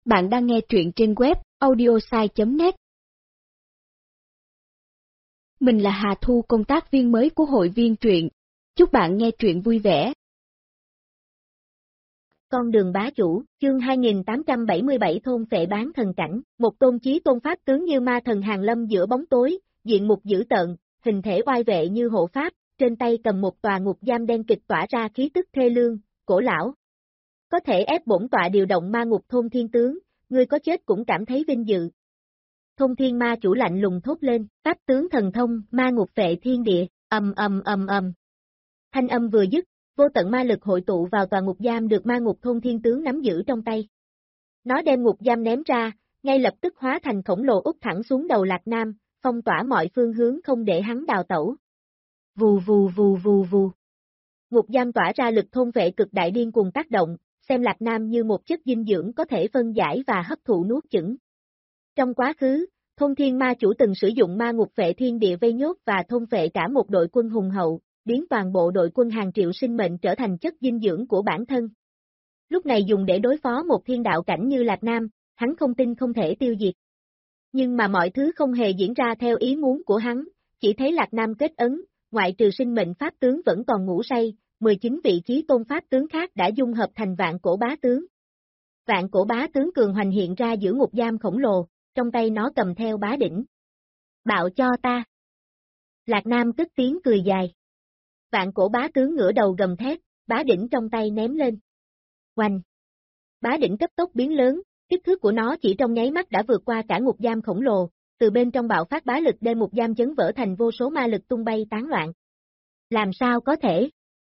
Bạn đang nghe truyện trên web audiosai.net. Mình là Hà Thu, công tác viên mới của hội viên truyện. Chúc bạn nghe truyện vui vẻ. Con đường bá chủ, chương 2877 thôn phệ bán thần cảnh, một tôn chí tôn pháp tướng như ma thần hàng lâm giữa bóng tối, diện mục dữ tợn, hình thể oai vệ như hộ pháp, trên tay cầm một tòa ngục giam đen kịch tỏa ra khí tức thê lương, cổ lão. Có thể ép bổn tọa điều động ma ngục thôn thiên tướng, ngươi có chết cũng cảm thấy vinh dự. Thôn thiên ma chủ lạnh lùng thốt lên, pháp tướng thần thông, ma ngục phệ thiên địa, ầm ầm ầm ầm. Thanh âm vừa dứt, vô tận ma lực hội tụ vào tòa ngục giam được ma ngục thôn thiên tướng nắm giữ trong tay. Nó đem ngục giam ném ra, ngay lập tức hóa thành khổng lồ úp thẳng xuống đầu Lạc Nam, phong tỏa mọi phương hướng không để hắn đào tẩu. Vù vù vù vù vù. Ngục giam tỏa ra lực thôn vệ cực đại điên cuồng tác động, xem Lạc Nam như một chất dinh dưỡng có thể phân giải và hấp thụ nuốt chửng. Trong quá khứ, thôn thiên ma chủ từng sử dụng ma ngục phệ thiên địa vây nhốt và thôn phệ cả một đội quân hùng hậu, biến toàn bộ đội quân hàng triệu sinh mệnh trở thành chất dinh dưỡng của bản thân. Lúc này dùng để đối phó một thiên đạo cảnh như Lạc Nam, hắn không tin không thể tiêu diệt. Nhưng mà mọi thứ không hề diễn ra theo ý muốn của hắn, chỉ thấy Lạc Nam kết ấn, ngoại trừ sinh mệnh pháp tướng vẫn còn ngủ say, 19 vị chí tôn pháp tướng khác đã dung hợp thành vạn cổ bá tướng. Vạn cổ bá tướng cường hoành hiện ra giữa ngục giam khổng lồ, trong tay nó cầm theo bá đỉnh. Bạo cho ta. Lạc Nam tức tiếng cười dài. Vạn cổ bá tướng ngửa đầu gầm thét, bá đỉnh trong tay ném lên. Oanh! Bá đỉnh cấp tốc biến lớn, kích thước của nó chỉ trong nháy mắt đã vượt qua cả ngục giam khổng lồ, từ bên trong bạo phát bá lực đem ngục giam chấn vỡ thành vô số ma lực tung bay tán loạn. Làm sao có thể?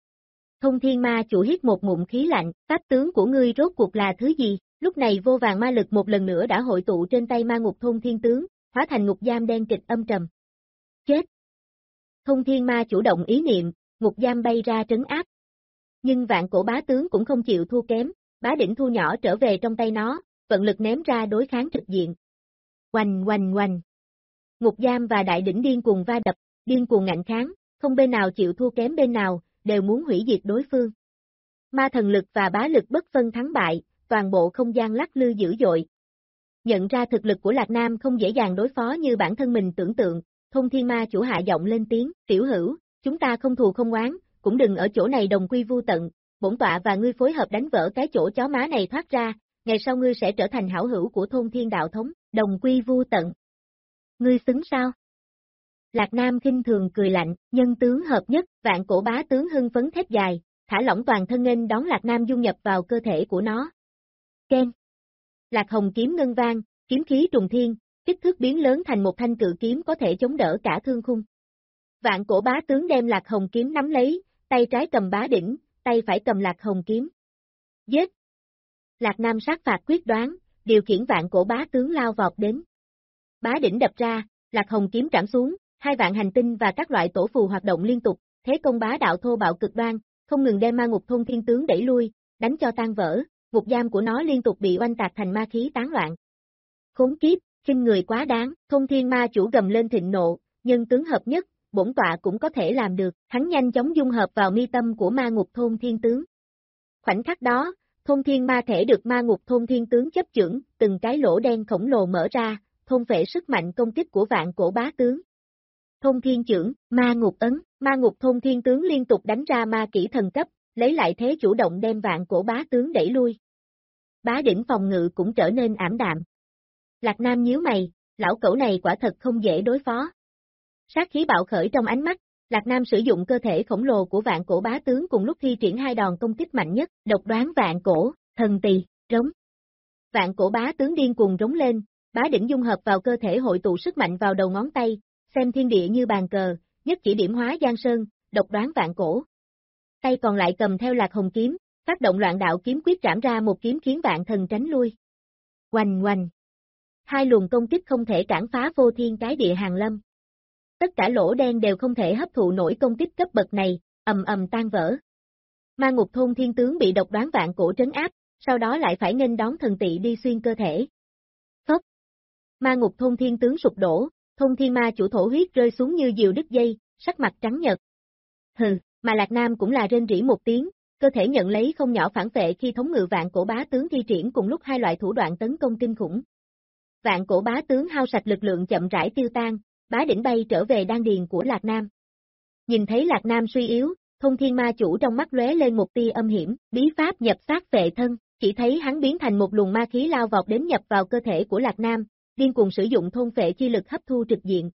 Thôn thiên ma chủ hít một ngụm khí lạnh, pháp tướng của ngươi rốt cuộc là thứ gì? Lúc này vô vàng ma lực một lần nữa đã hội tụ trên tay ma ngục thôn thiên tướng, hóa thành ngục giam đen kịch âm trầm. Chết! Thôn thiên ma chủ động ý niệm, ngục giam bay ra trấn áp. Nhưng vạn cổ bá tướng cũng không chịu thua kém, bá đỉnh thu nhỏ trở về trong tay nó, vận lực ném ra đối kháng trực diện. Oanh oanh oanh! Ngục giam và đại đỉnh điên cuồng va đập, điên cuồng ngạnh kháng, không bên nào chịu thua kém bên nào, đều muốn hủy diệt đối phương. Ma thần lực và bá lực bất phân thắng bại, toàn bộ không gian lắc lư dữ dội. Nhận ra thực lực của Lạc Nam không dễ dàng đối phó như bản thân mình tưởng tượng, thôn thiên ma chủ hạ giọng lên tiếng, tiểu hữu, chúng ta không thù không oán, cũng đừng ở chỗ này đồng quy vu tận, bổn tọa và ngươi phối hợp đánh vỡ cái chỗ chó má này thoát ra, ngày sau ngươi sẽ trở thành hảo hữu của thôn thiên đạo thống, đồng quy vu tận. Ngươi xứng sao? Lạc Nam khinh thường cười lạnh, nhân tướng hợp nhất, vạn cổ bá tướng hưng phấn thét dài, thả lỏng toàn thân nghênh đón Lạc Nam dung nhập vào cơ thể của nó. Ken. Lạc hồng kiếm ngân vang, kiếm khí trùng thiên, kích thước biến lớn thành một thanh cự kiếm có thể chống đỡ cả thương khung. Vạn cổ bá tướng đem Lạc hồng kiếm nắm lấy, tay trái cầm bá đỉnh, tay phải cầm Lạc hồng kiếm. Giết! Lạc Nam sát phạt quyết đoán, điều khiển vạn cổ bá tướng lao vọt đến. Bá đỉnh đập ra, Lạc hồng kiếm trảm xuống, 2 vạn hành tinh và các loại tổ phù hoạt động liên tục, thế công bá đạo thô bạo cực đoan, không ngừng đem ma ngục thôn thiên tướng đẩy lui, đánh cho tan vỡ, ngục giam của nó liên tục bị oanh tạc thành ma khí tán loạn. Khốn kiếp, khinh người quá đáng, thôn thiên ma chủ gầm lên thịnh nộ, nhân tướng hợp nhất, bổn tọa cũng có thể làm được, hắn nhanh chóng dung hợp vào mi tâm của ma ngục thôn thiên tướng. Khoảnh khắc đó, thôn thiên ma thể được ma ngục thôn thiên tướng chấp chưởng, từng cái lỗ đen khổng lồ mở ra, thôn phệ sức mạnh công kích của vạn cổ bá tướng. Thôn thiên chưởng, ma ngục ấn, ma ngục thôn thiên tướng liên tục đánh ra ma kỹ thần cấp, lấy lại thế chủ động đem vạn cổ bá tướng đẩy lui. Bá đỉnh phòng ngự cũng trở nên ảm đạm. Lạc Nam nhíu mày, lão cẩu này quả thật không dễ đối phó. Sát khí bạo khởi trong ánh mắt, Lạc Nam sử dụng cơ thể khổng lồ của vạn cổ bá tướng cùng lúc thi triển 2 đòn công kích mạnh nhất, độc đoán vạn cổ, thần tỳ, rống. Vạn cổ bá tướng điên cuồng rống lên, bá đỉnh dung hợp vào cơ thể hội tụ sức mạnh vào đầu ngón tay, xem thiên địa như bàn cờ, nhất chỉ điểm hóa giang sơn, độc đoán vạn cổ. Tay còn lại cầm theo Lạc hồng kiếm, phát động loạn đạo kiếm quyết trảm ra một kiếm khiến vạn thần tránh lui. Oanh oanh. 2 luồng công kích không thể cản phá vô thiên cái địa hàng lâm. Tất cả lỗ đen đều không thể hấp thụ nổi công kích cấp bậc này, ầm ầm tan vỡ. Ma ngục thôn thiên tướng bị độc đoán vạn cổ trấn áp, sau đó lại phải nghênh đón thần tỵ đi xuyên cơ thể. Phốc. Ma ngục thôn thiên tướng sụp đổ, thôn thiên ma chủ thổ huyết rơi xuống như diều đứt dây, sắc mặt trắng nhợt. Hừ, mà Lạc Nam cũng là rên rỉ một tiếng, cơ thể nhận lấy không nhỏ phản phệ khi thống ngự vạn cổ bá tướng thi triển cùng lúc hai loại thủ đoạn tấn công kinh khủng. Vạn cổ bá tướng hao sạch lực lượng chậm rãi tiêu tan, bá đỉnh bay trở về đan điền của Lạc Nam. Nhìn thấy Lạc Nam suy yếu, Thông Thiên Ma Chủ trong mắt lóe lên một tia âm hiểm, bí pháp nhập sát phệ thân, chỉ thấy hắn biến thành một luồng ma khí lao vọt đến nhập vào cơ thể của Lạc Nam, điên cuồng sử dụng thôn phệ chi lực hấp thu trực diện.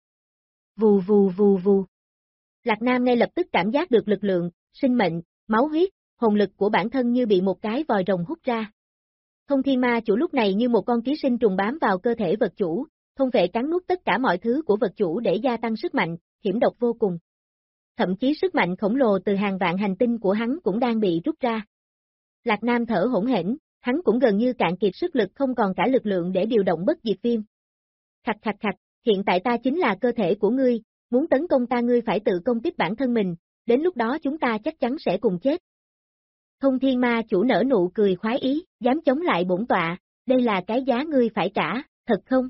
Vù vù vù vù. Lạc Nam ngay lập tức cảm giác được lực lượng, sinh mệnh, máu huyết, hồn lực của bản thân như bị một cái vòi rồng hút ra. Thông Thiên Ma Chủ lúc này như một con ký sinh trùng bám vào cơ thể vật chủ, thôn phệ cắn nuốt tất cả mọi thứ của vật chủ để gia tăng sức mạnh, hiểm độc vô cùng. Thậm chí sức mạnh khổng lồ từ hàng vạn hành tinh của hắn cũng đang bị rút ra. Lạc Nam thở hổn hển, hắn cũng gần như cạn kiệt sức lực không còn cả lực lượng để điều động bất diệt viêm. Khạch khạch khạch, hiện tại ta chính là cơ thể của ngươi, muốn tấn công ta ngươi phải tự công kích bản thân mình, đến lúc đó chúng ta chắc chắn sẽ cùng chết. Thông Thiên Ma Chủ nở nụ cười khoái ý, dám chống lại bổn tọa, đây là cái giá ngươi phải trả, thật không?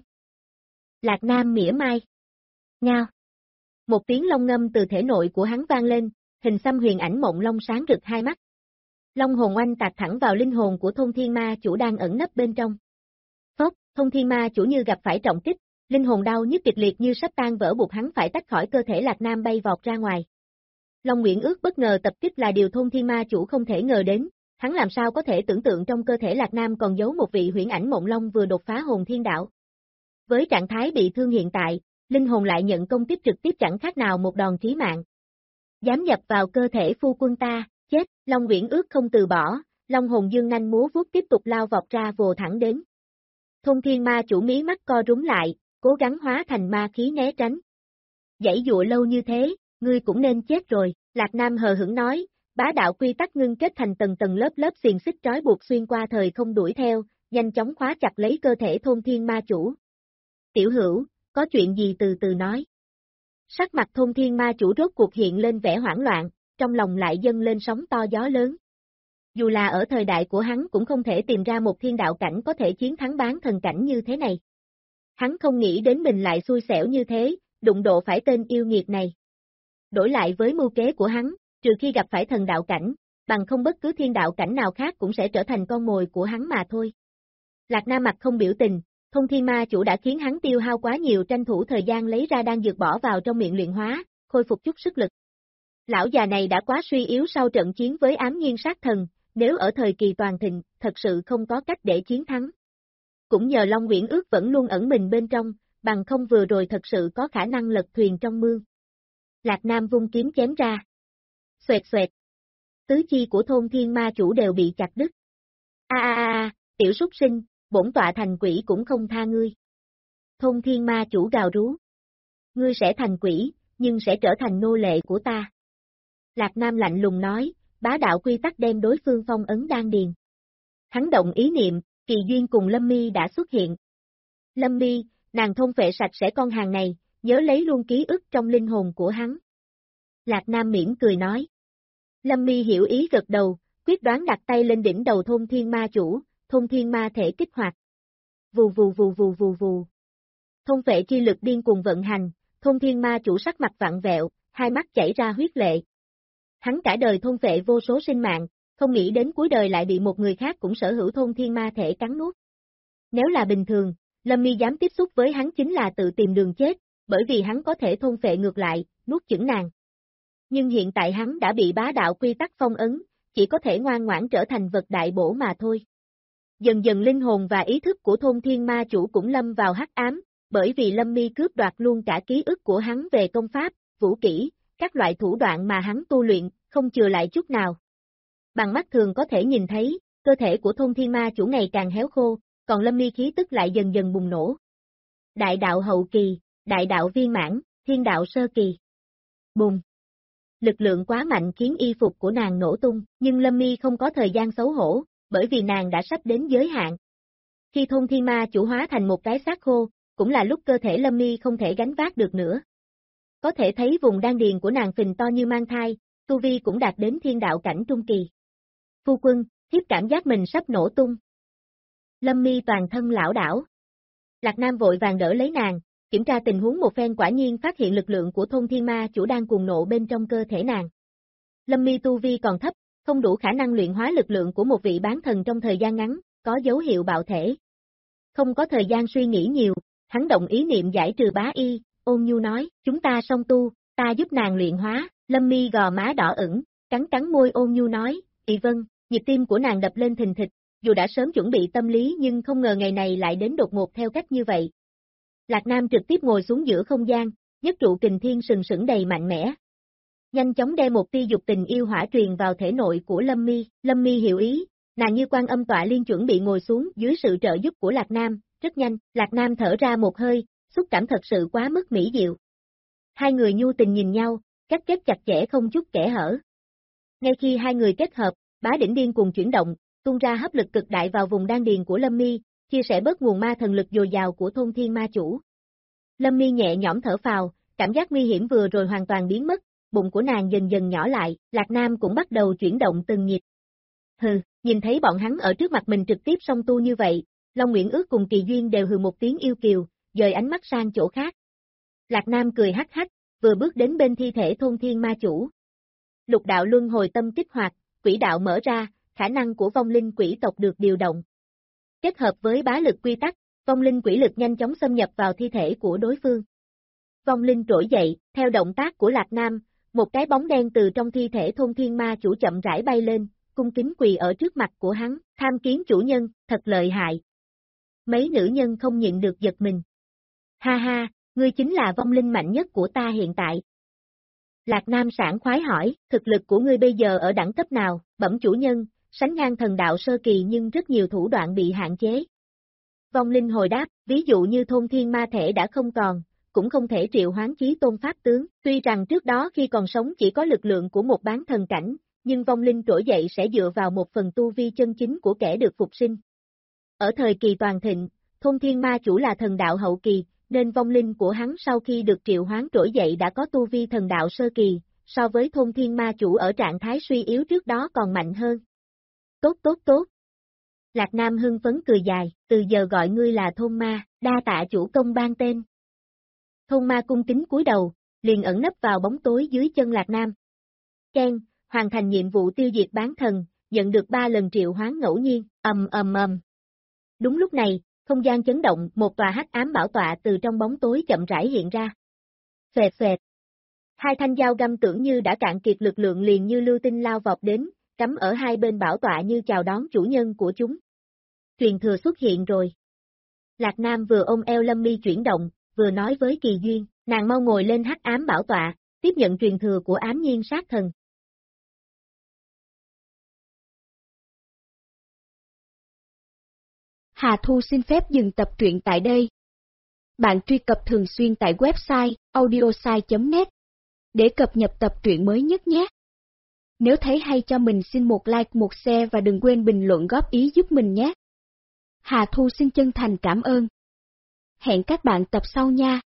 Lạc Nam mỉa mai. Ngao. Một tiếng long ngâm từ thể nội của hắn vang lên, hình xăm huyền ảnh mộng long sáng rực hai mắt. Long hồn oanh tạc thẳng vào linh hồn của Thông Thiên Ma Chủ đang ẩn nấp bên trong. Phốc, Thông Thiên Ma Chủ như gặp phải trọng kích, linh hồn đau nhức kịch liệt như sắp tan vỡ buộc hắn phải tách khỏi cơ thể Lạc Nam bay vọt ra ngoài. Long Nguyện Ước bất ngờ tập kích là điều Thông Thiên Ma Chủ không thể ngờ đến, hắn làm sao có thể tưởng tượng trong cơ thể Lạc Nam còn giấu một vị huyễn ảnh mộng long vừa đột phá hồn thiên đạo. Với trạng thái bị thương hiện tại, linh hồn lại nhận công kích trực tiếp chẳng khác nào một đòn chí mạng. Dám nhập vào cơ thể phu quân ta, chết, Long Nguyện Ước không từ bỏ, Long hồn dương nanh múa vuốt tiếp tục lao vọt ra vồ thẳng đến. Thông Thiên Ma Chủ mí mắt co rúm lại, cố gắng hóa thành ma khí né tránh. Giãy dụa lâu như thế, ngươi cũng nên chết rồi, Lạc Nam hờ hững nói, bá đạo quy tắc ngưng kết thành tầng tầng lớp lớp xiềng xích trói buộc xuyên qua thời không đuổi theo, nhanh chóng khóa chặt lấy cơ thể Thông Thiên Ma Chủ. Tiểu hữu, có chuyện gì từ từ nói. Sắc mặt Thông Thiên Ma Chủ rốt cuộc hiện lên vẻ hoảng loạn, trong lòng lại dâng lên sóng to gió lớn. Dù là ở thời đại của hắn cũng không thể tìm ra một thiên đạo cảnh có thể chiến thắng bán thần cảnh như thế này. Hắn không nghĩ đến mình lại xui xẻo như thế, đụng độ phải tên yêu nghiệt này. Đổi lại với mưu kế của hắn, trừ khi gặp phải thần đạo cảnh, bằng không bất cứ thiên đạo cảnh nào khác cũng sẽ trở thành con mồi của hắn mà thôi. Lạc Nam mặt không biểu tình, Thông Thiên Ma Chủ đã khiến hắn tiêu hao quá nhiều tranh thủ thời gian lấy ra đan dược bỏ vào trong miệng luyện hóa, khôi phục chút sức lực. Lão già này đã quá suy yếu sau trận chiến với ám nhiên sát thần, nếu ở thời kỳ toàn thịnh, thật sự không có cách để chiến thắng. Cũng nhờ Long Nguyện Ước vẫn luôn ẩn mình bên trong, bằng không vừa rồi thật sự có khả năng lật thuyền trong mương. Lạc Nam vung kiếm chém ra. Xoẹt xoẹt. Tứ chi của Thông Thiên Ma Chủ đều bị chặt đứt. Tiểu súc sinh, bổn tọa thành quỷ cũng không tha ngươi. Thông Thiên Ma Chủ gào rú. Ngươi sẽ thành quỷ, nhưng sẽ trở thành nô lệ của ta. Lạc Nam lạnh lùng nói, bá đạo quy tắc đem đối phương phong ấn đan điền. Hắn động ý niệm, Kỳ Duyên cùng Lâm Mi đã xuất hiện. Lâm Mi, nàng thôn phệ sạch sẽ con hàng này, nhớ lấy luôn ký ức trong linh hồn của hắn. Lạc Nam mỉm cười nói. Lâm Mi hiểu ý gật đầu, quyết đoán đặt tay lên đỉnh đầu Thông Thiên Ma Chủ, Thông Thiên Ma thể kích hoạt. Vù vù vù vù vù vù. Thôn phệ chi lực điên cuồng vận hành, Thông Thiên Ma Chủ sắc mặt vặn vẹo, hai mắt chảy ra huyết lệ. Hắn cả đời thôn phệ vô số sinh mạng, không nghĩ đến cuối đời lại bị một người khác cũng sở hữu Thông Thiên Ma thể cắn nuốt. Nếu là bình thường, Lâm Mi dám tiếp xúc với hắn chính là tự tìm đường chết, bởi vì hắn có thể thôn phệ ngược lại, nuốt chửng nàng. Nhưng hiện tại hắn đã bị bá đạo quy tắc phong ấn, chỉ có thể ngoan ngoãn trở thành vật đại bổ mà thôi. Dần dần linh hồn và ý thức của Thông Thiên Ma Chủ cũng lâm vào hắc ám, bởi vì Lâm Mi cướp đoạt luôn cả ký ức của hắn về công pháp, vũ kỹ, các loại thủ đoạn mà hắn tu luyện, không chừa lại chút nào. Bằng mắt thường có thể nhìn thấy, cơ thể của Thông Thiên Ma Chủ ngày càng héo khô, còn Lâm Mi khí tức lại dần dần bùng nổ. Đại đạo hậu kỳ, đại đạo viên mãn, thiên đạo sơ kỳ. Bùng! Lực lượng quá mạnh khiến y phục của nàng nổ tung, nhưng Lâm Mi không có thời gian xấu hổ, bởi vì nàng đã sắp đến giới hạn. Khi Thông Thiên Ma Chủ hóa thành một cái xác khô, cũng là lúc cơ thể Lâm Mi không thể gánh vác được nữa. Có thể thấy vùng đan điền của nàng phình to như mang thai, tu vi cũng đạt đến thiên đạo cảnh trung kỳ. Phu quân, thiếp cảm giác mình sắp nổ tung. Lâm Mi toàn thân lảo đảo. Lạc Nam vội vàng đỡ lấy nàng, kiểm tra tình huống một phen quả nhiên phát hiện lực lượng của Thông Thiên Ma Chủ đang cuồng nộ bên trong cơ thể nàng. Lâm Mi tu vi còn thấp, không đủ khả năng luyện hóa lực lượng của một vị bán thần trong thời gian ngắn, có dấu hiệu bạo thể. Không có thời gian suy nghĩ nhiều, hắn động ý niệm giải trừ bá y, ôn nhu nói, chúng ta song tu, ta giúp nàng luyện hóa. Lâm Mi gò má đỏ ửng, cắn cắn môi ôn nhu nói, vâng, nhịp tim của nàng đập lên thình thịch, dù đã sớm chuẩn bị tâm lý nhưng không ngờ ngày này lại đến đột ngột theo cách như vậy. Lạc Nam trực tiếp ngồi xuống giữa không gian, nhất trụ kình thiên sừng sững đầy mạnh mẽ. Nhanh chóng đem một tia dục tình yêu hỏa truyền vào thể nội của Lâm Mi. Lâm Mi hiểu ý, nàng như Quan Âm tọa liên chuẩn bị ngồi xuống dưới sự trợ giúp của Lạc Nam, rất nhanh, Lạc Nam thở ra một hơi, xúc cảm thật sự quá mức mỹ diệu. Hai người nhu tình nhìn nhau, cách kết chặt chẽ không chút kẽ hở. Ngay khi hai người kết hợp, bá đỉnh điên cùng chuyển động, tung ra hấp lực cực đại vào vùng đan điền của Lâm Mi, chia sẻ bớt nguồn ma thần lực dồi dào của thôn thiên ma chủ. Lâm Mi nhẹ nhõm thở phào, cảm giác nguy hiểm vừa rồi hoàn toàn biến mất, bụng của nàng dần dần nhỏ lại, Lạc Nam cũng bắt đầu chuyển động từng nhịp. Hừ, nhìn thấy bọn hắn ở trước mặt mình trực tiếp song tu như vậy, Long Nguyễn Ước cùng Kỳ Duyên đều hừ một tiếng yêu kiều, dời ánh mắt sang chỗ khác. Lạc Nam cười hắc hắc, vừa bước đến bên thi thể thôn thiên ma chủ. Lục đạo luân hồi tâm kích hoạt, quỹ đạo mở ra, khả năng của vong linh quỷ tộc được điều động. Kết hợp với bá lực quy tắc, vong linh quỷ lực nhanh chóng xâm nhập vào thi thể của đối phương. Vong linh trỗi dậy, theo động tác của Lạc Nam, một cái bóng đen từ trong thi thể thôn thiên ma chủ chậm rãi bay lên, cung kính quỳ ở trước mặt của hắn, tham kiến chủ nhân, thật lợi hại. Mấy nữ nhân không nhịn được giật mình. Ha ha, ngươi chính là vong linh mạnh nhất của ta hiện tại. Lạc Nam sảng khoái hỏi, thực lực của ngươi bây giờ ở đẳng cấp nào, bẩm chủ nhân, sánh ngang thần đạo sơ kỳ nhưng rất nhiều thủ đoạn bị hạn chế. Vong linh hồi đáp, ví dụ như thôn thiên ma thể đã không còn, cũng không thể triệu hoán chí tôn pháp tướng, tuy rằng trước đó khi còn sống chỉ có lực lượng của một bán thần cảnh, nhưng vong linh trỗi dậy sẽ dựa vào một phần tu vi chân chính của kẻ được phục sinh. Ở thời kỳ toàn thịnh, thôn thiên ma chủ là thần đạo hậu kỳ, nên vong linh của hắn sau khi được triệu hoán trỗi dậy đã có tu vi thần đạo sơ kỳ, so với thôn thiên ma chủ ở trạng thái suy yếu trước đó còn mạnh hơn. Tốt tốt tốt. Lạc Nam hưng phấn cười dài, từ giờ gọi ngươi là thôn ma, đa tạ chủ công ban tên. Thôn ma cung kính cúi đầu, liền ẩn nấp vào bóng tối dưới chân Lạc Nam. Ken, hoàn thành nhiệm vụ tiêu diệt bán thần, nhận được 3 lần triệu hoán ngẫu nhiên, ầm. Đúng lúc này, không gian chấn động, một tòa hắc ám bảo tọa từ trong bóng tối chậm rãi hiện ra. Phệt phệt. Hai thanh dao găm tưởng như đã cạn kiệt lực lượng liền như lưu tinh lao vọt đến, cắm ở hai bên bảo tọa như chào đón chủ nhân của chúng. Truyền thừa xuất hiện rồi. Lạc Nam vừa ôm eo Lâm Mi chuyển động, vừa nói với Kỳ Duyên, nàng mau ngồi lên hắc ám bảo tọa, tiếp nhận truyền thừa của ám nhiên sát thần. Hà Thu xin phép dừng tập truyện tại đây. Bạn truy cập thường xuyên tại website audiosai.net để cập nhật tập truyện mới nhất nhé. Nếu thấy hay cho mình xin một like, một share và đừng quên bình luận góp ý giúp mình nhé. Hà Thu xin chân thành cảm ơn. Hẹn các bạn tập sau nha.